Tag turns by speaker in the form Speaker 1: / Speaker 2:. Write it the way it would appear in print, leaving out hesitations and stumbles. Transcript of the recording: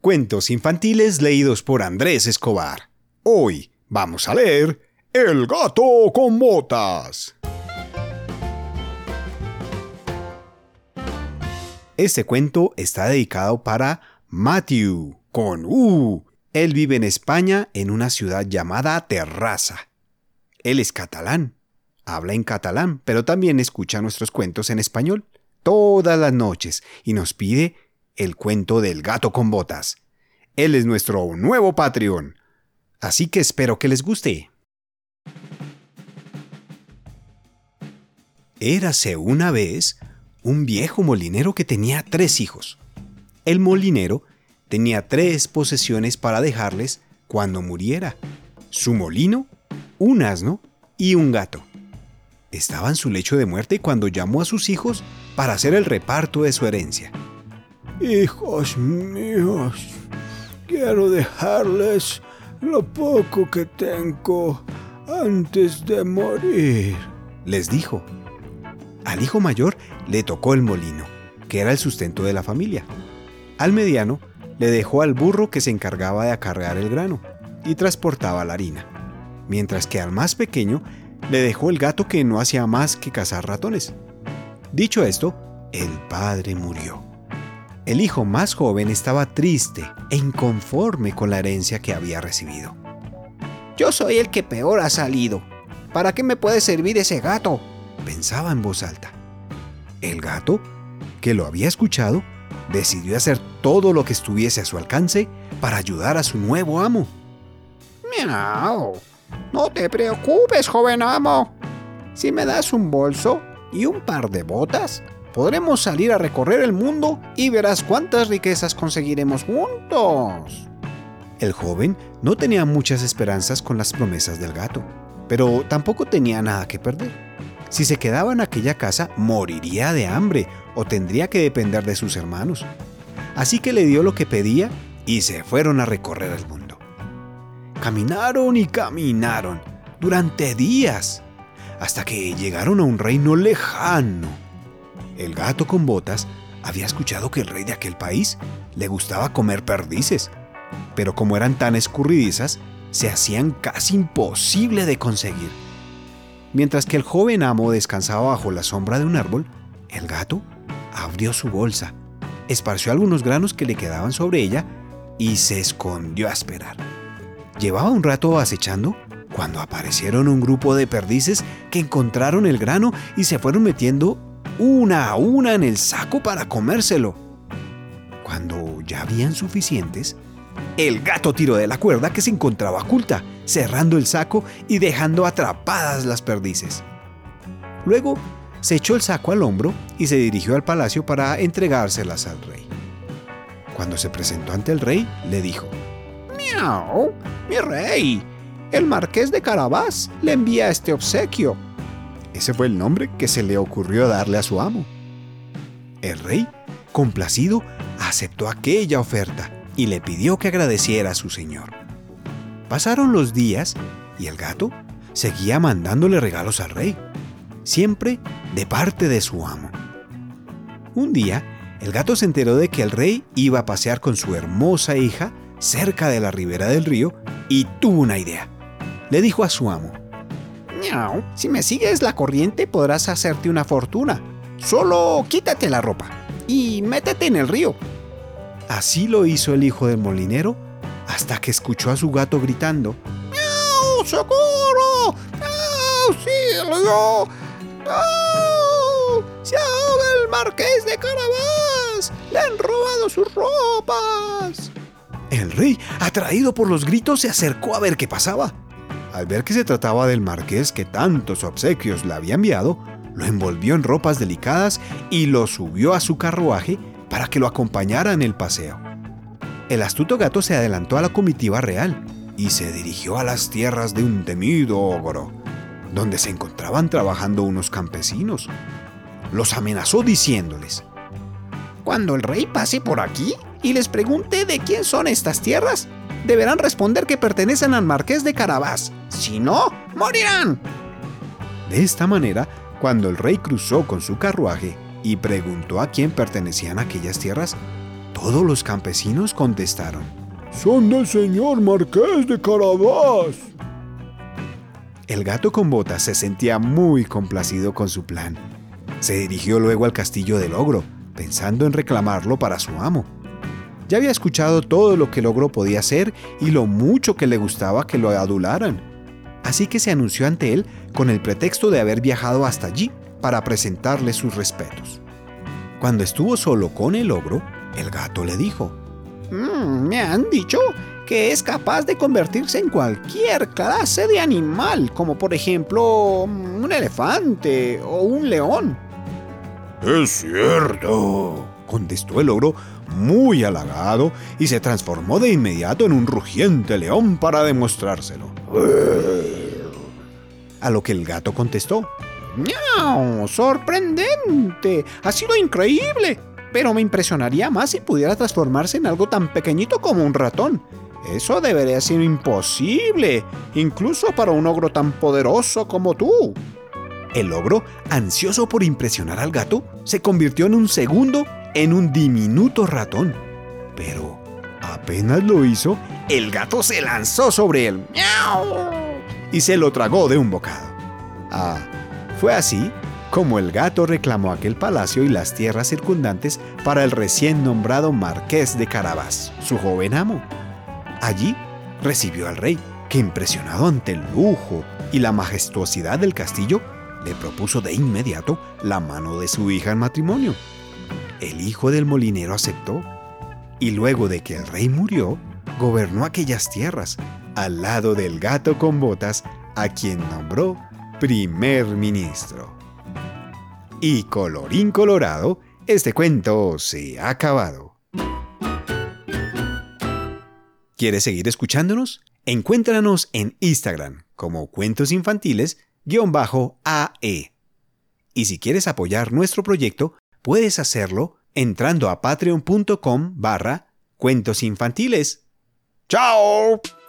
Speaker 1: Cuentos infantiles leídos por Andrés Escobar. Hoy vamos a leer El gato con botas. Este cuento está dedicado para Matthew, con U. Él vive en España, en una ciudad llamada Terrassa. Él es catalán, habla en catalán, pero también escucha nuestros cuentos en español todas las noches y nos pide el cuento del gato con botas. Él es nuestro nuevo Patreon, así que espero que les guste. Érase una vez un viejo molinero que tenía 3 hijos. El molinero tenía 3 posesiones para dejarles cuando muriera: su molino, un asno y un gato. Estaba en su lecho de muerte cuando llamó a sus hijos para hacer el reparto de su herencia.
Speaker 2: Hijos míos, quiero dejarles lo poco que tengo antes de morir,
Speaker 1: les dijo. Al hijo mayor le tocó el molino, que era el sustento de la familia. Al mediano le dejó al burro que se encargaba de acarrear el grano y transportaba la harina, mientras que al más pequeño le dejó el gato que no hacía más que cazar ratones. Dicho esto, el padre murió. El hijo más joven estaba triste e inconforme con la herencia que había recibido.
Speaker 3: Yo soy el que peor ha salido. ¿Para qué me puede servir ese gato?,
Speaker 1: pensaba en voz alta. El gato, que lo había escuchado, decidió hacer todo lo que estuviese a su alcance para ayudar a su nuevo amo.
Speaker 3: ¡Miau! No te preocupes, joven amo. Si me das un bolso y un par de botas, podremos salir a recorrer el mundo y verás cuántas riquezas conseguiremos juntos.
Speaker 1: El joven no tenía muchas esperanzas con las promesas del gato, pero tampoco tenía nada que perder. Si se quedaba en aquella casa, moriría de hambre o tendría que depender de sus hermanos. Así que le dio lo que pedía y se fueron a recorrer el mundo. Caminaron y caminaron durante días, hasta que llegaron a un reino lejano. El gato con botas había escuchado que el rey de aquel país le gustaba comer perdices, pero como eran tan escurridizas, se hacían casi imposible de conseguir. Mientras que el joven amo descansaba bajo la sombra de un árbol, el gato abrió su bolsa, esparció algunos granos que le quedaban sobre ella y se escondió a esperar. Llevaba un rato acechando cuando aparecieron un grupo de perdices que encontraron el grano y se fueron metiendo una a una en el saco para comérselo. Cuando ya habían suficientes, el gato tiró de la cuerda que se encontraba oculta, cerrando el saco y dejando atrapadas las perdices. Luego se echó el saco al hombro y se dirigió al palacio para entregárselas al rey. Cuando se presentó ante el rey, le dijo:
Speaker 3: ¡Miau! ¡Mi rey! El marqués de Carabás le envía este obsequio.
Speaker 1: Ese fue el nombre que se le ocurrió darle a su amo. El rey, complacido, aceptó aquella oferta y le pidió que agradeciera a su señor. Pasaron los días y el gato seguía mandándole regalos al rey, siempre de parte de su amo. Un día, el gato se enteró de que el rey iba a pasear con su hermosa hija cerca de la ribera del río y tuvo una idea. Le dijo a su amo:
Speaker 3: ¡Miau! Si me sigues la corriente podrás hacerte una fortuna. Solo quítate la ropa y métete en el río.
Speaker 1: Así lo hizo el hijo del molinero hasta que escuchó a su gato gritando:
Speaker 3: ¡Miau! ¡Socorro! ¡Auxilio! ¡No! ¡Se ahoga el marqués de Carabás! ¡Le han robado sus ropas!
Speaker 1: El rey, atraído por los gritos, se acercó a ver qué pasaba. Al ver que se trataba del marqués que tantos obsequios le había enviado, lo envolvió en ropas delicadas y lo subió a su carruaje para que lo acompañara en el paseo. El astuto gato se adelantó a la comitiva real y se dirigió a las tierras de un temido ogro, donde se encontraban trabajando unos campesinos. Los amenazó diciéndoles:
Speaker 3: cuando el rey pase por aquí y les pregunte de quién son estas tierras, deberán responder que pertenecen al marqués de Carabás. Si no, morirán.
Speaker 1: De esta manera, cuando el rey cruzó con su carruaje y preguntó a quién pertenecían aquellas tierras, Todos los campesinos contestaron:
Speaker 2: Son del señor Marqués de Carabás.
Speaker 1: El gato con botas se sentía muy complacido con su plan. Se dirigió luego al castillo del ogro, pensando en reclamarlo para su amo. Ya había escuchado todo lo que el ogro podía hacer y lo mucho que le gustaba que lo adularan. Así que se anunció ante él con el pretexto de haber viajado hasta allí para presentarle sus respetos. Cuando estuvo solo con el ogro, el gato le dijo:
Speaker 3: Me han dicho que es capaz de convertirse en cualquier clase de animal, como por ejemplo un elefante o un león.
Speaker 2: Es cierto,
Speaker 1: contestó el ogro muy halagado y se transformó de inmediato en un rugiente león para demostrárselo. A lo que el gato contestó:
Speaker 3: ¡Miau! ¡Sorprendente! ¡Ha sido increíble! Pero me impresionaría más si pudiera transformarse en algo tan pequeñito como un ratón. Eso debería ser imposible, incluso para un ogro tan poderoso como tú.
Speaker 1: El ogro, ansioso por impresionar al gato, se convirtió en un segundo en un diminuto ratón. Pero apenas lo hizo, el gato se lanzó sobre él ¡miau! Y se lo tragó de un bocado. Fue así como el gato reclamó aquel palacio y las tierras circundantes para el recién nombrado Marqués de Carabás, su joven amo. Allí recibió al rey, que impresionado ante el lujo y la majestuosidad del castillo, le propuso de inmediato la mano de su hija en matrimonio. El hijo del molinero aceptó, y luego de que el rey murió, gobernó aquellas tierras, al lado del gato con botas, a quien nombró primer ministro. Y colorín colorado, este cuento se ha acabado. ¿Quieres seguir escuchándonos? Encuéntranos en Instagram como cuentosinfantiles_AE. Y si quieres apoyar nuestro proyecto, puedes hacerlo entrando a patreon.com/cuentosinfantiles. ¡Chao!